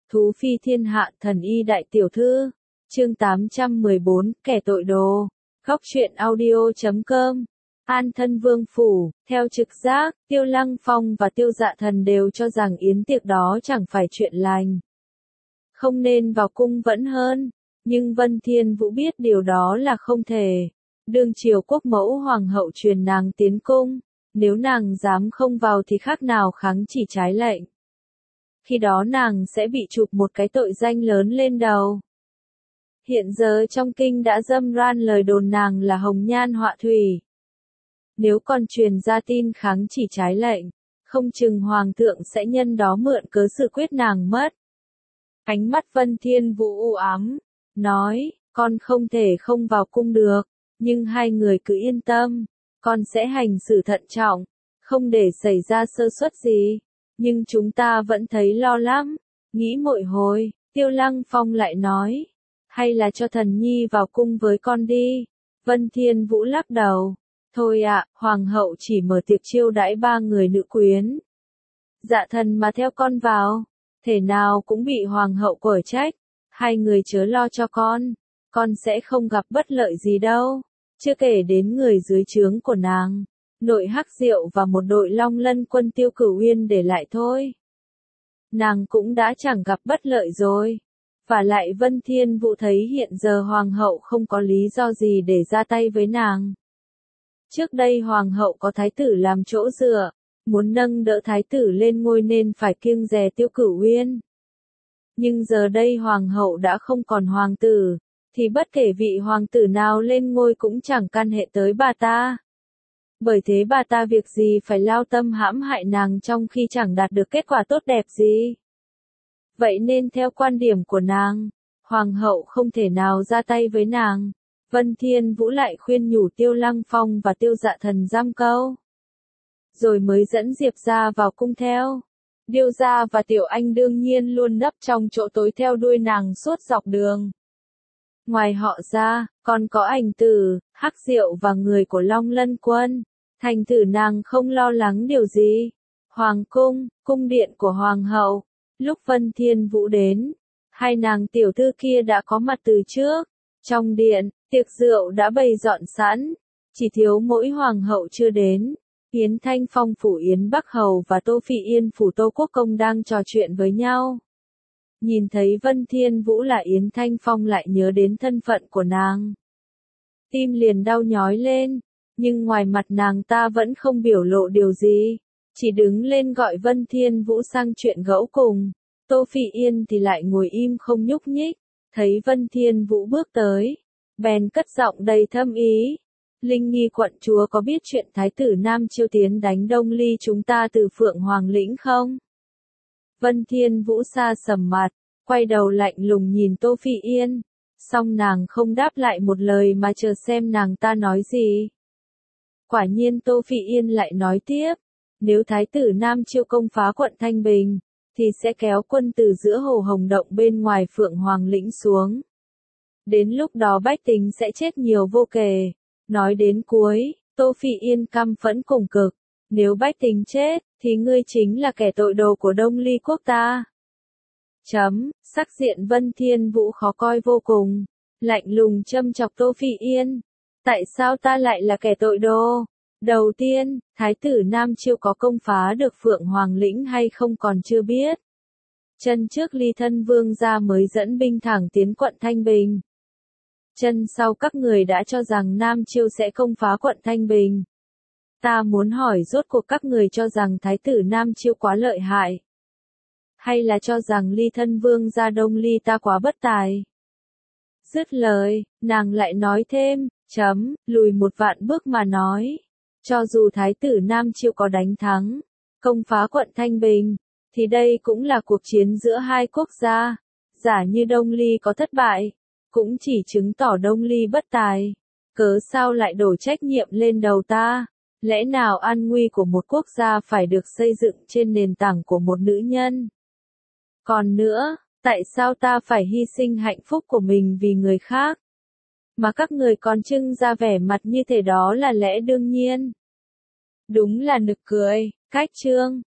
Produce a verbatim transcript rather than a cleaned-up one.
Thú phi thiên hạ thần y đại tiểu thư. Chương tám trăm mười bốn, kẻ tội đồ. Góc truyện audio chấm com. An Thân Vương phủ, theo trực giác, Tiêu Lăng Phong và Tiêu Dạ Thần đều cho rằng yến tiệc đó chẳng phải chuyện lành. Không nên vào cung vẫn hơn, nhưng Vân Thiên Vũ biết điều đó là không thể. Đương triều quốc mẫu hoàng hậu truyền nàng tiến cung, nếu nàng dám không vào thì khác nào kháng chỉ trái lệnh. Khi đó nàng sẽ bị chụp một cái tội danh lớn lên đầu. Hiện giờ trong kinh đã râm ran lời đồn nàng là hồng nhan họa thủy. Nếu còn truyền ra tin kháng chỉ trái lệnh, không chừng hoàng thượng sẽ nhân đó mượn cớ xử quyết nàng mất. Ánh mắt Vân Thiên Vũ u ám, nói, con không thể không vào cung được, nhưng hai người cứ yên tâm, con sẽ hành xử thận trọng, không để xảy ra sơ suất gì. Nhưng chúng ta vẫn thấy lo lắm. Nghĩ mỗi hồi, Tiêu Lăng Phong lại nói, hay là cho thần nhi vào cung với con đi. Vân Thiên Vũ lắc đầu, thôi ạ, hoàng hậu chỉ mở tiệc chiêu đãi ba người nữ quyến. Dạ Thần mà theo con vào, thể nào cũng bị hoàng hậu quở trách. Hai người chớ lo cho con, con sẽ không gặp bất lợi gì đâu. Chưa kể đến người dưới trướng của nàng, nội Hắc Diệu và một đội Long Lân quân Tiêu Cửu Uyên để lại thôi. Nàng cũng đã chẳng gặp bất lợi rồi. Và lại Vân Thiên Vũ thấy hiện giờ hoàng hậu không có lý do gì để ra tay với nàng. Trước đây hoàng hậu có thái tử làm chỗ dựa, muốn nâng đỡ thái tử lên ngôi nên phải kiêng dè Tiêu Cửu Uyên. Nhưng giờ đây hoàng hậu đã không còn hoàng tử, thì bất kể vị hoàng tử nào lên ngôi cũng chẳng can hệ tới bà ta. Bởi thế bà ta việc gì phải lao tâm hãm hại nàng trong khi chẳng đạt được kết quả tốt đẹp gì. Vậy nên theo quan điểm của nàng, hoàng hậu không thể nào ra tay với nàng. Vân Thiên Vũ lại khuyên nhủ Tiêu Lăng Phong và Tiêu Dạ Thần giam câu. Rồi mới dẫn Diệp gia vào cung theo. Điêu gia và Tiểu Anh đương nhiên luôn nấp trong chỗ tối theo đuôi nàng suốt dọc đường. Ngoài họ ra, còn có Ảnh Tử, Hắc Diệu và người của Long Lân quân. Thành thử nàng không lo lắng điều gì. Hoàng cung, cung điện của hoàng hậu. Lúc Vân Thiên Vũ đến, hai nàng tiểu thư kia đã có mặt từ trước. Trong điện, tiệc rượu đã bày dọn sẵn, chỉ thiếu mỗi hoàng hậu chưa đến. Yến Thanh Phong phủ Yến Bắc Hầu và Tô Phỉ Yên phủ Tô Quốc Công đang trò chuyện với nhau. Nhìn thấy Vân Thiên Vũ là Yến Thanh Phong lại nhớ đến thân phận của nàng. Tim liền đau nhói lên, nhưng ngoài mặt nàng ta vẫn không biểu lộ điều gì, chỉ đứng lên gọi Vân Thiên Vũ sang chuyện gẫu cùng. Tô Phỉ Yên thì lại ngồi im không nhúc nhích, thấy Vân Thiên Vũ bước tới, bèn cất giọng đầy thâm ý. Linh Nhi quận chúa có biết chuyện thái tử Nam Chiêu tiến đánh Đông Ly chúng ta từ Phượng Hoàng lĩnh không? Vân Thiên Vũ sa sầm mặt, quay đầu lạnh lùng nhìn Tô Phỉ Yên, song nàng không đáp lại một lời mà chờ xem nàng ta nói gì. Quả nhiên Tô Phỉ Yên lại nói tiếp, nếu thái tử Nam Chiêu công phá quận Thanh Bình, thì sẽ kéo quân từ giữa hồ Hồng Động bên ngoài Phượng Hoàng lĩnh xuống. Đến lúc đó bách tính sẽ chết nhiều vô kể. Nói đến cuối, Tô Phỉ Yên căm phẫn cùng cực, nếu bách tính chết, thì ngươi chính là kẻ tội đồ của Đông Ly quốc ta. Chấm, sắc diện Vân Thiên Vũ khó coi vô cùng, lạnh lùng châm chọc Tô Phỉ Yên. Tại sao ta lại là kẻ tội đồ? Đầu tiên, thái tử Nam Chiêu có công phá được Phượng Hoàng lĩnh hay không còn chưa biết. Chân trước Ly Thân Vương gia mới dẫn binh thẳng tiến quận Thanh Bình. Chân sau các người đã cho rằng Nam Chiêu sẽ công phá quận Thanh Bình. Ta muốn hỏi rốt cuộc các người cho rằng thái tử Nam Chiêu quá lợi hại, hay là cho rằng Ly Thân Vương gia Đông Ly ta quá bất tài? Dứt lời, nàng lại nói thêm, chấm, lùi một vạn bước mà nói, cho dù thái tử Nam Chiêu có đánh thắng, công phá quận Thanh Bình, thì đây cũng là cuộc chiến giữa hai quốc gia. Giả như Đông Ly có thất bại, cũng chỉ chứng tỏ Đông Ly bất tài. Cớ sao lại đổ trách nhiệm lên đầu ta? Lẽ nào an nguy của một quốc gia phải được xây dựng trên nền tảng của một nữ nhân? Còn nữa, tại sao ta phải hy sinh hạnh phúc của mình vì người khác? Mà các người còn trưng ra vẻ mặt như thế đó là lẽ đương nhiên. Đúng là nực cười. Cách chương